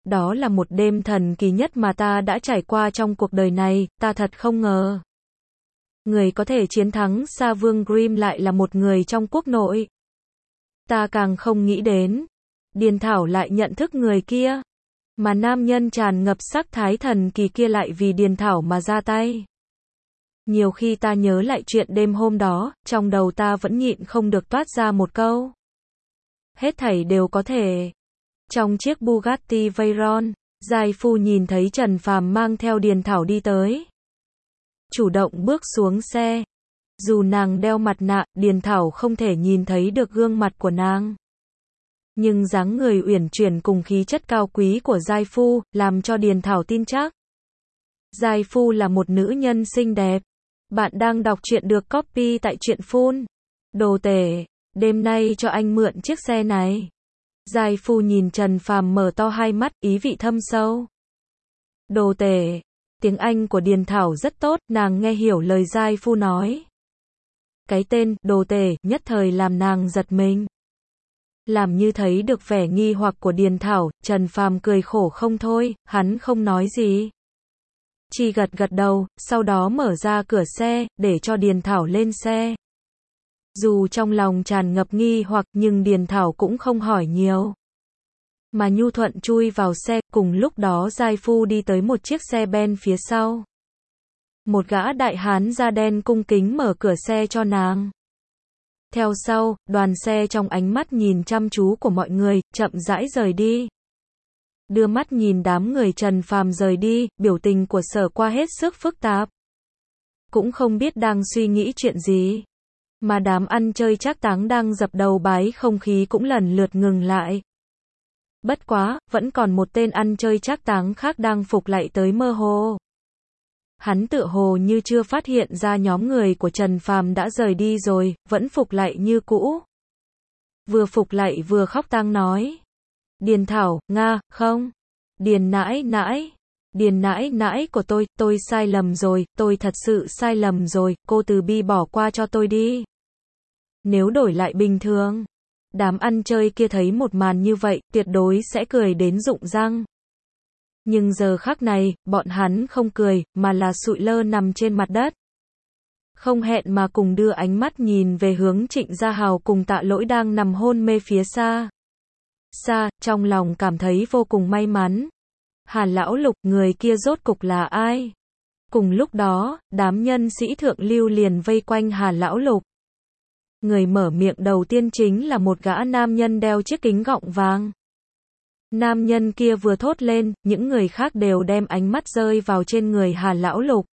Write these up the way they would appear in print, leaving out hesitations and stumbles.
Đó là một đêm thần kỳ nhất mà ta đã trải qua trong cuộc đời này, ta thật không ngờ. Người có thể chiến thắng Sa Vương Grimm lại là một người trong quốc nội. Ta càng không nghĩ đến. Điền Thảo lại nhận thức người kia. Mà nam nhân tràn ngập sắc thái thần kỳ kia lại vì Điền Thảo mà ra tay. Nhiều khi ta nhớ lại chuyện đêm hôm đó, trong đầu ta vẫn nhịn không được toát ra một câu. Hết thảy đều có thể. Trong chiếc Bugatti Veyron, giai phu nhìn thấy Trần Phàm mang theo Điền Thảo đi tới. Chủ động bước xuống xe. Dù nàng đeo mặt nạ, Điền Thảo không thể nhìn thấy được gương mặt của nàng. Nhưng dáng người uyển chuyển cùng khí chất cao quý của giai phu, làm cho Điền Thảo tin chắc. Giai phu là một nữ nhân xinh đẹp. Bạn đang đọc truyện được copy tại truyện phun. Đồ tể, đêm nay cho anh mượn chiếc xe này. Giai phu nhìn Trần Phàm mở to hai mắt, ý vị thâm sâu. Đồ tể. Tiếng Anh của Điền Thảo rất tốt, nàng nghe hiểu lời giai phu nói. Cái tên, đồ tể, nhất thời làm nàng giật mình. Làm như thấy được vẻ nghi hoặc của Điền Thảo, Trần Phàm cười khổ không thôi, hắn không nói gì. Chỉ gật gật đầu, sau đó mở ra cửa xe, để cho Điền Thảo lên xe. Dù trong lòng tràn ngập nghi hoặc, nhưng Điền Thảo cũng không hỏi nhiều. Mà nhu thuận chui vào xe, cùng lúc đó giai phu đi tới một chiếc xe ben phía sau. Một gã đại hán da đen cung kính mở cửa xe cho nàng. Theo sau, đoàn xe trong ánh mắt nhìn chăm chú của mọi người, chậm rãi rời đi. Đưa mắt nhìn đám người Trần Phàm rời đi, biểu tình của Sở Qua hết sức phức tạp. Cũng không biết đang suy nghĩ chuyện gì. Mà đám ăn chơi trác táng đang dập đầu bái không khí cũng lần lượt ngừng lại. Bất quá, vẫn còn một tên ăn chơi trác táng khác đang phục lại tới mơ hồ. Hắn tựa hồ như chưa phát hiện ra nhóm người của Trần Phàm đã rời đi rồi, vẫn phục lại như cũ. Vừa phục lại vừa khóc tang nói. Điền Thảo, Nga, không. Điền nãi nãi. Điền nãi nãi của tôi sai lầm rồi, tôi thật sự sai lầm rồi, cô từ bi bỏ qua cho tôi đi. Nếu đổi lại bình thường, đám ăn chơi kia thấy một màn như vậy, tuyệt đối sẽ cười đến rụng răng. Nhưng giờ khắc này, bọn hắn không cười, mà là sụi lơ nằm trên mặt đất. Không hẹn mà cùng đưa ánh mắt nhìn về hướng Trịnh Gia Hào cùng Tạ Lỗi đang nằm hôn mê phía xa. Trong lòng cảm thấy vô cùng may mắn. Hà Lão Lục, người kia rốt cục là ai? Cùng lúc đó, đám nhân sĩ thượng lưu liền vây quanh Hà Lão Lục. Người mở miệng đầu tiên chính là một gã nam nhân đeo chiếc kính gọng vàng. Nam nhân kia vừa thốt lên, những người khác đều đem ánh mắt rơi vào trên người Hà Lão Lục.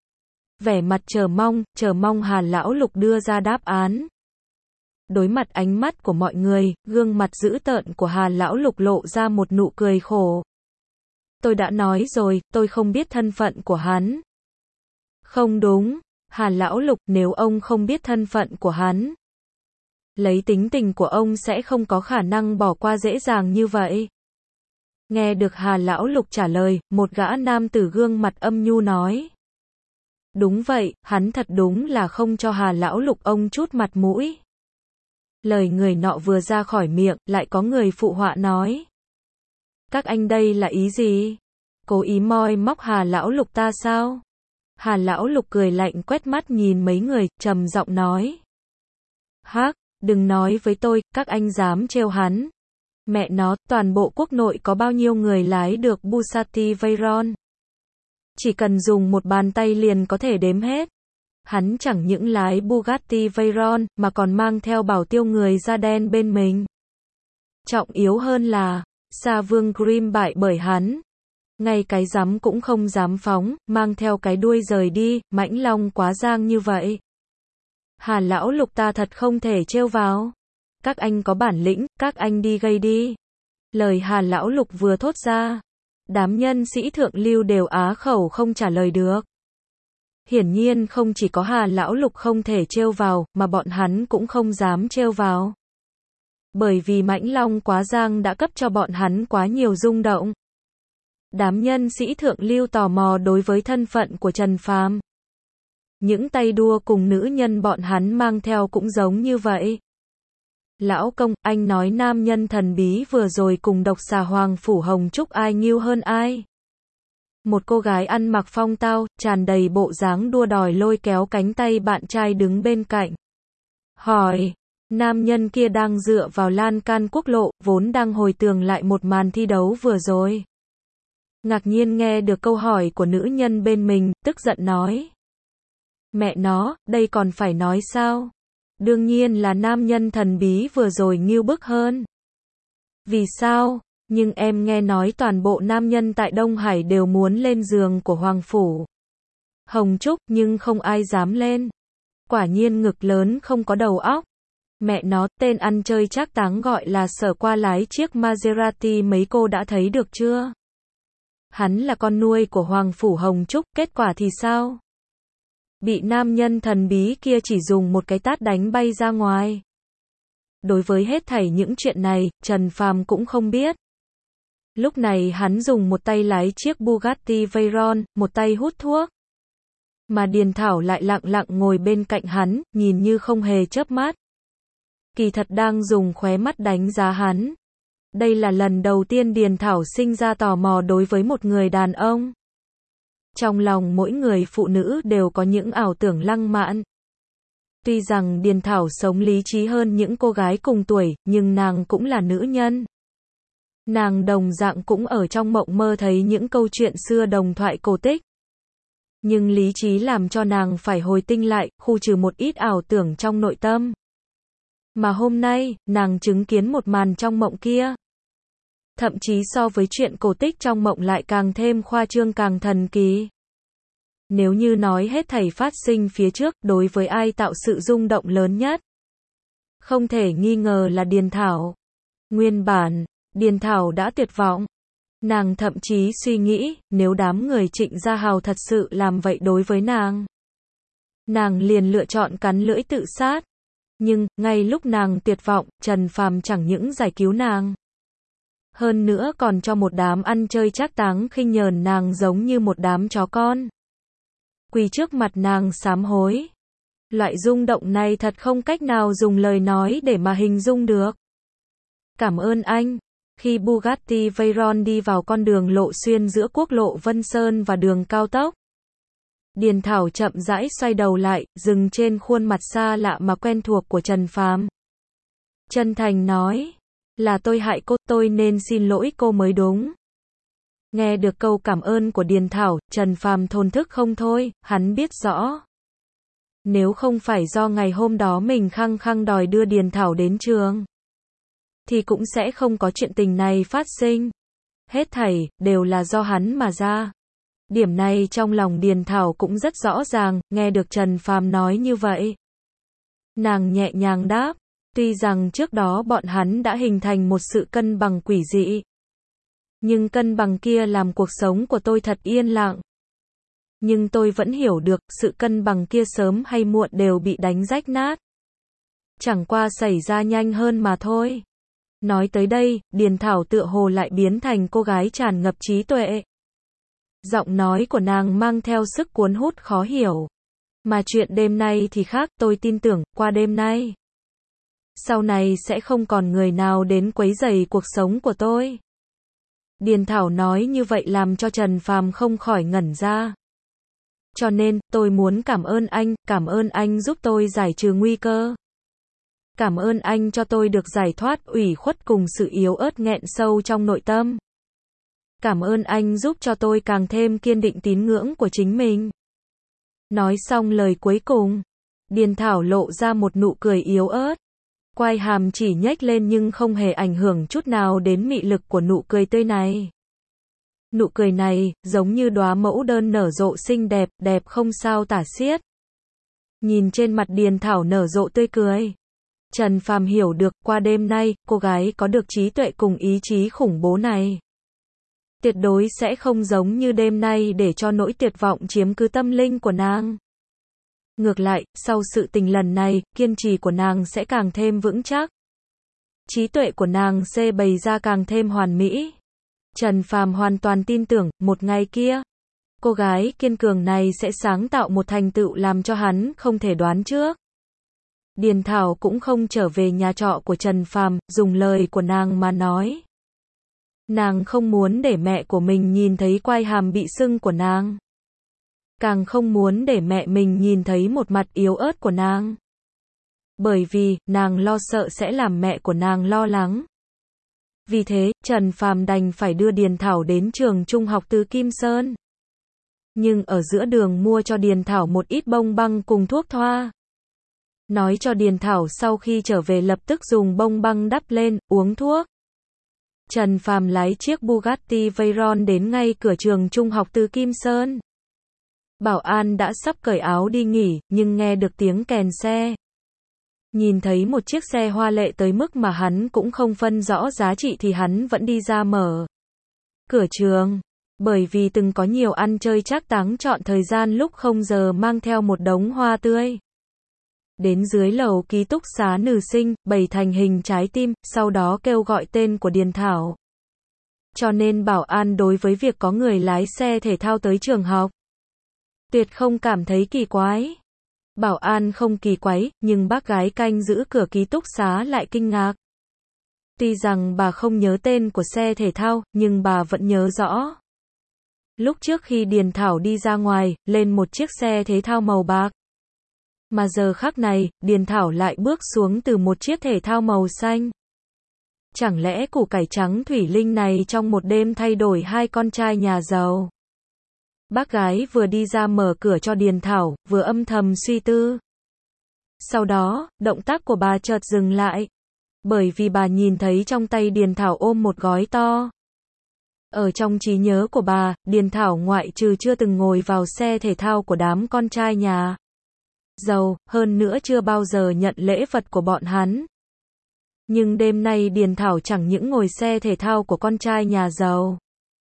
Vẻ mặt chờ mong Hà Lão Lục đưa ra đáp án. Đối mặt ánh mắt của mọi người, gương mặt dữ tợn của Hà Lão Lục lộ ra một nụ cười khổ. Tôi đã nói rồi, tôi không biết thân phận của hắn. Không đúng, Hà Lão Lục, nếu ông không biết thân phận của hắn, lấy tính tình của ông sẽ không có khả năng bỏ qua dễ dàng như vậy. Nghe được Hà Lão Lục trả lời, một gã nam tử gương mặt âm nhu nói. Đúng vậy, hắn thật đúng là không cho Hà Lão Lục ông chút mặt mũi. Lời người nọ vừa ra khỏi miệng, lại có người phụ họa nói. Các anh đây là ý gì? Cố ý moi móc Hà Lão Lục ta sao? Hà Lão Lục cười lạnh quét mắt nhìn mấy người, trầm giọng nói. Hắc, đừng nói với tôi, các anh dám trêu hắn. Mẹ nó, toàn bộ quốc nội có bao nhiêu người lái được Bugatti Veyron? Chỉ cần dùng một bàn tay liền có thể đếm hết. Hắn chẳng những lái Bugatti Veyron, mà còn mang theo bảo tiêu người da đen bên mình. Trọng yếu hơn là, Sa Vương Grimm bại bởi hắn. Ngay cái dám cũng không dám phóng, mang theo cái đuôi rời đi, mãnh long quá giang như vậy. Hà Lão Lục ta thật không thể trêu vào. Các anh có bản lĩnh, các anh đi gây đi. Lời Hà Lão Lục vừa thốt ra, đám nhân sĩ thượng lưu đều á khẩu không trả lời được. Hiển nhiên không chỉ có Hà Lão Lục không thể trêu vào, mà bọn hắn cũng không dám trêu vào. Bởi vì mãnh long quá giang đã cấp cho bọn hắn quá nhiều rung động. Đám nhân sĩ thượng lưu tò mò đối với thân phận của Trần Phàm. Những tay đua cùng nữ nhân bọn hắn mang theo cũng giống như vậy. Lão công, anh nói nam nhân thần bí vừa rồi cùng độc xà Hoàng Phủ Hồng Trúc ai nghiêu hơn ai? Một cô gái ăn mặc phong tao, tràn đầy bộ dáng đua đòi lôi kéo cánh tay bạn trai đứng bên cạnh. Hỏi, nam nhân kia đang dựa vào lan can quốc lộ, vốn đang hồi tưởng lại một màn thi đấu vừa rồi. Ngạc nhiên nghe được câu hỏi của nữ nhân bên mình, tức giận nói. Mẹ nó, đây còn phải nói sao? Đương nhiên là nam nhân thần bí vừa rồi ngưu bức hơn. Vì sao? Nhưng em nghe nói toàn bộ nam nhân tại Đông Hải đều muốn lên giường của Hoàng Phủ Hồng Trúc, nhưng không ai dám lên. Quả nhiên ngực lớn không có đầu óc. Mẹ nó, tên ăn chơi trác táng gọi là Sở qua lái chiếc Maserati mấy cô đã thấy được chưa? Hắn là con nuôi của Hoàng Phủ Hồng Trúc, kết quả thì sao? Bị nam nhân thần bí kia chỉ dùng một cái tát đánh bay ra ngoài. Đối với hết thảy những chuyện này, Trần Phàm cũng không biết. Lúc này hắn dùng một tay lái chiếc Bugatti Veyron, một tay hút thuốc. Mà Điền Thảo lại lặng lặng ngồi bên cạnh hắn, nhìn như không hề chớp mắt. Kỳ thật đang dùng khóe mắt đánh giá hắn. Đây là lần đầu tiên Điền Thảo sinh ra tò mò đối với một người đàn ông. Trong lòng mỗi người phụ nữ đều có những ảo tưởng lăng mạn. Tuy rằng Điền Thảo sống lý trí hơn những cô gái cùng tuổi, nhưng nàng cũng là nữ nhân. Nàng đồng dạng cũng ở trong mộng mơ thấy những câu chuyện xưa đồng thoại cổ tích. Nhưng lý trí làm cho nàng phải hồi tinh lại, khu trừ một ít ảo tưởng trong nội tâm. Mà hôm nay, nàng chứng kiến một màn trong mộng kia. Thậm chí so với chuyện cổ tích trong mộng lại càng thêm khoa trương càng thần kỳ. Nếu như nói hết thảy phát sinh phía trước, đối với ai tạo sự rung động lớn nhất? Không thể nghi ngờ là Điền Thảo. Nguyên bản, Điền Thảo đã tuyệt vọng. Nàng thậm chí suy nghĩ, nếu đám người Trịnh Gia Hào thật sự làm vậy đối với nàng liền lựa chọn cắn lưỡi tự sát. Nhưng, ngay lúc nàng tuyệt vọng, Trần Phàm chẳng những giải cứu nàng. Hơn nữa còn cho một đám ăn chơi trác táng khinh nhờn nàng giống như một đám chó con. Quỳ trước mặt nàng sám hối. Loại rung động này thật không cách nào dùng lời nói để mà hình dung được. Cảm ơn anh. Khi Bugatti Veyron đi vào con đường lộ xuyên giữa quốc lộ Vân Sơn và đường cao tốc, Điền Thảo chậm rãi xoay đầu lại, dừng trên khuôn mặt xa lạ mà quen thuộc của Trần Phàm. Chân thành nói, là tôi hại cô, tôi nên xin lỗi cô mới đúng. Nghe được câu cảm ơn của Điền Thảo, Trần Phàm thổn thức không thôi, hắn biết rõ. Nếu không phải do ngày hôm đó mình khăng khăng đòi đưa Điền Thảo đến trường, thì cũng sẽ không có chuyện tình này phát sinh. Hết thảy, đều là do hắn mà ra. Điểm này trong lòng Điền Thảo cũng rất rõ ràng, nghe được Trần Phàm nói như vậy. Nàng nhẹ nhàng đáp, tuy rằng trước đó bọn hắn đã hình thành một sự cân bằng quỷ dị. Nhưng cân bằng kia làm cuộc sống của tôi thật yên lặng. Nhưng tôi vẫn hiểu được, sự cân bằng kia sớm hay muộn đều bị đánh rách nát. Chẳng qua xảy ra nhanh hơn mà thôi. Nói tới đây, Điền Thảo tựa hồ lại biến thành cô gái tràn ngập trí tuệ. Giọng nói của nàng mang theo sức cuốn hút khó hiểu. Mà chuyện đêm nay thì khác, tôi tin tưởng, qua đêm nay, sau này sẽ không còn người nào đến quấy rầy cuộc sống của tôi. Điền Thảo nói như vậy làm cho Trần Phàm không khỏi ngẩn ra. Cho nên, tôi muốn cảm ơn anh giúp tôi giải trừ nguy cơ. Cảm ơn anh cho tôi được giải thoát ủy khuất cùng sự yếu ớt nghẹn sâu trong nội tâm. Cảm ơn anh giúp cho tôi càng thêm kiên định tín ngưỡng của chính mình. Nói xong lời cuối cùng, Điền Thảo lộ ra một nụ cười yếu ớt. Quai hàm chỉ nhếch lên nhưng không hề ảnh hưởng chút nào đến mị lực của nụ cười tươi này. Nụ cười này, giống như đóa mẫu đơn nở rộ xinh đẹp, đẹp không sao tả xiết. Nhìn trên mặt Điền Thảo nở rộ tươi cười, Trần Phàm hiểu được, qua đêm nay, cô gái có được trí tuệ cùng ý chí khủng bố này, tuyệt đối sẽ không giống như đêm nay để cho nỗi tuyệt vọng chiếm cứ tâm linh của nàng. Ngược lại, sau sự tình lần này, kiên trì của nàng sẽ càng thêm vững chắc. Trí tuệ của nàng sẽ bày ra càng thêm hoàn mỹ. Trần Phàm hoàn toàn tin tưởng, một ngày kia, cô gái kiên cường này sẽ sáng tạo một thành tựu làm cho hắn không thể đoán trước. Điền Thảo cũng không trở về nhà trọ của Trần Phàm, dùng lời của nàng mà nói. Nàng không muốn để mẹ của mình nhìn thấy quai hàm bị sưng của nàng. Càng không muốn để mẹ mình nhìn thấy một mặt yếu ớt của nàng. Bởi vì, nàng lo sợ sẽ làm mẹ của nàng lo lắng. Vì thế, Trần Phàm đành phải đưa Điền Thảo đến trường trung học Từ Kim Sơn. Nhưng ở giữa đường mua cho Điền Thảo một ít bông băng cùng thuốc thoa. Nói cho Điền Thảo sau khi trở về lập tức dùng bông băng đắp lên, uống thuốc. Trần Phàm lái chiếc Bugatti Veyron đến ngay cửa trường trung học Từ Kim Sơn. Bảo an đã sắp cởi áo đi nghỉ, nhưng nghe được tiếng kèn xe. Nhìn thấy một chiếc xe hoa lệ tới mức mà hắn cũng không phân rõ giá trị thì hắn vẫn đi ra mở cửa trường. Bởi vì từng có nhiều ăn chơi trác táng chọn thời gian lúc không giờ mang theo một đống hoa tươi. Đến dưới lầu ký túc xá nữ sinh, bày thành hình trái tim, sau đó kêu gọi tên của Điền Thảo. Cho nên bảo an đối với việc có người lái xe thể thao tới trường học tuyệt không cảm thấy kỳ quái. Bảo an không kỳ quái, nhưng bác gái canh giữ cửa ký túc xá lại kinh ngạc. Tuy rằng bà không nhớ tên của xe thể thao, nhưng bà vẫn nhớ rõ. Lúc trước khi Điền Thảo đi ra ngoài, lên một chiếc xe thể thao màu bạc. Mà giờ khắc này, Điền Thảo lại bước xuống từ một chiếc thể thao màu xanh. Chẳng lẽ củ cải trắng thủy linh này trong một đêm thay đổi hai con trai nhà giàu? Bác gái vừa đi ra mở cửa cho Điền Thảo, vừa âm thầm suy tư. Sau đó, động tác của bà chợt dừng lại. Bởi vì bà nhìn thấy trong tay Điền Thảo ôm một gói to. Ở trong trí nhớ của bà, Điền Thảo ngoại trừ chưa từng ngồi vào xe thể thao của đám con trai nhà giàu, hơn nữa chưa bao giờ nhận lễ vật của bọn hắn. Nhưng đêm nay Điền Thảo chẳng những ngồi xe thể thao của con trai nhà giàu.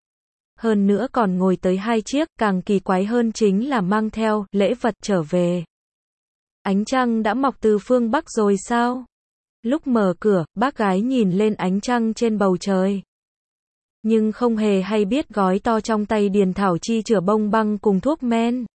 Hơn nữa còn ngồi tới 2 chiếc, càng kỳ quái hơn chính là mang theo lễ vật trở về. Ánh trăng đã mọc từ phương Bắc rồi sao? Lúc mở cửa, bác gái nhìn lên ánh trăng trên bầu trời. Nhưng không hề hay biết gói to trong tay Điền Thảo chi chứa bông băng cùng thuốc men.